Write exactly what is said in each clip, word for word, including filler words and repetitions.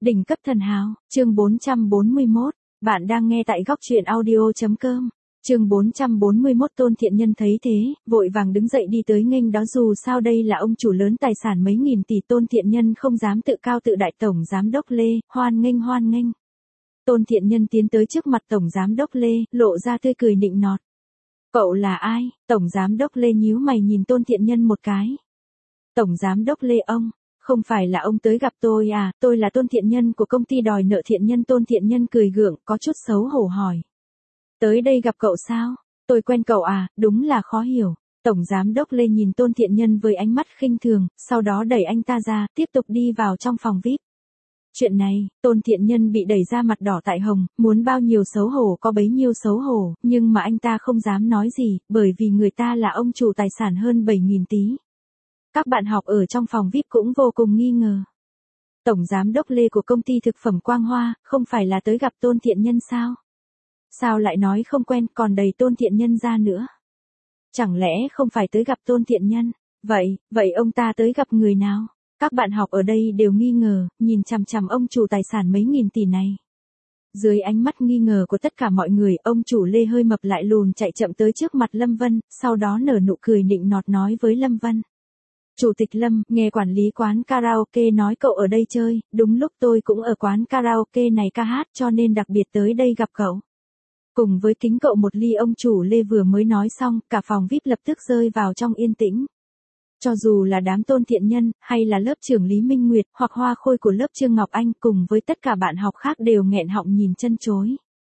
Đỉnh cấp thần hào, chương bốn trăm bốn mươi mốt, bạn đang nghe tại góc truyện audio.com. Chương bốn trăm bốn mươi mốt Tôn Thiện Nhân thấy thế, vội vàng đứng dậy đi tới nghênh đó, dù sao đây là ông chủ lớn tài sản mấy nghìn tỷ. Tôn Thiện Nhân không dám tự cao tự đại. Tổng giám đốc Lê, hoan nghênh hoan nghênh. Tôn Thiện Nhân tiến tới trước mặt tổng giám đốc Lê, lộ ra tươi cười nịnh nọt. Cậu là ai? Tổng giám đốc Lê nhíu mày nhìn Tôn Thiện Nhân một cái. Tổng giám đốc Lê ông, không phải là ông tới gặp tôi à, tôi là Tôn Thiện Nhân của công ty đòi nợ Thiện Nhân. Tôn Thiện Nhân cười gượng, có chút xấu hổ hỏi. Tới đây gặp cậu sao? Tôi quen cậu à, đúng là khó hiểu. Tổng giám đốc Lê nhìn Tôn Thiện Nhân với ánh mắt khinh thường, sau đó đẩy anh ta ra, tiếp tục đi vào trong phòng vi ai pi. Chuyện này, Tôn Thiện Nhân bị đẩy ra mặt đỏ tại hồng, muốn bao nhiêu xấu hổ có bấy nhiêu xấu hổ, nhưng mà anh ta không dám nói gì, bởi vì người ta là ông chủ tài sản hơn bảy nghìn tỷ. Các bạn học ở trong phòng vi ai pi cũng vô cùng nghi ngờ. Tổng giám đốc Lê của công ty thực phẩm Quang Hoa, không phải là tới gặp Tôn Thiện Nhân sao? Sao lại nói không quen, còn đẩy Tôn Thiện Nhân ra nữa? Chẳng lẽ không phải tới gặp Tôn Thiện Nhân? Vậy, vậy ông ta tới gặp người nào? Các bạn học ở đây đều nghi ngờ, nhìn chằm chằm ông chủ tài sản mấy nghìn tỷ này. Dưới ánh mắt nghi ngờ của tất cả mọi người, ông chủ Lê hơi mập lại lùn chạy chậm tới trước mặt Lâm Vân, sau đó nở nụ cười nịnh nọt nói với Lâm Vân. Chủ tịch Lâm, nghe quản lý quán karaoke nói cậu ở đây chơi, đúng lúc tôi cũng ở quán karaoke này ca hát cho nên đặc biệt tới đây gặp cậu. Cùng với kính cậu một ly. Ông chủ Lê vừa mới nói xong, cả phòng vi ai pi lập tức rơi vào trong yên tĩnh. Cho dù là đám Tôn Thiện Nhân, hay là lớp trưởng Lý Minh Nguyệt, hoặc Hoa Khôi của lớp Trương Ngọc Anh cùng với tất cả bạn học khác đều nghẹn họng nhìn chân chối.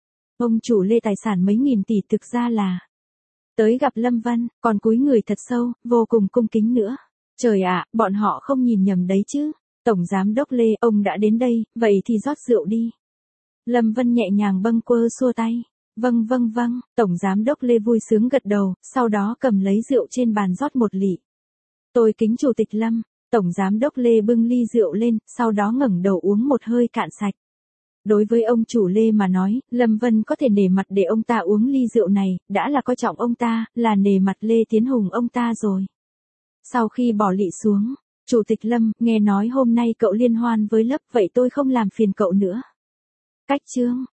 Ông chủ Lê tài sản mấy nghìn tỷ thực ra là tới gặp Lâm Vân, còn cúi người thật sâu, vô cùng cung kính nữa. Trời ạ, bọn họ không nhìn nhầm đấy chứ. Tổng giám đốc Lê, ông đã đến đây, vậy thì rót rượu đi. Lâm Vân nhẹ nhàng bâng quơ xua tay. Vâng vâng vâng, tổng giám đốc Lê vui sướng gật đầu, sau đó cầm lấy rượu trên bàn rót một lị. Tôi kính chủ tịch Lâm. Tổng giám đốc Lê bưng ly rượu lên, sau đó ngẩng đầu uống một hơi cạn sạch. Đối với ông chủ Lê mà nói, Lâm Vân có thể nể mặt để ông ta uống ly rượu này, đã là coi trọng ông ta, là nể mặt Lê Tiến Hùng ông ta rồi. Sau khi bỏ lị xuống, chủ tịch Lâm, nghe nói hôm nay cậu liên hoan với lớp, vậy tôi không làm phiền cậu nữa. Cách chương,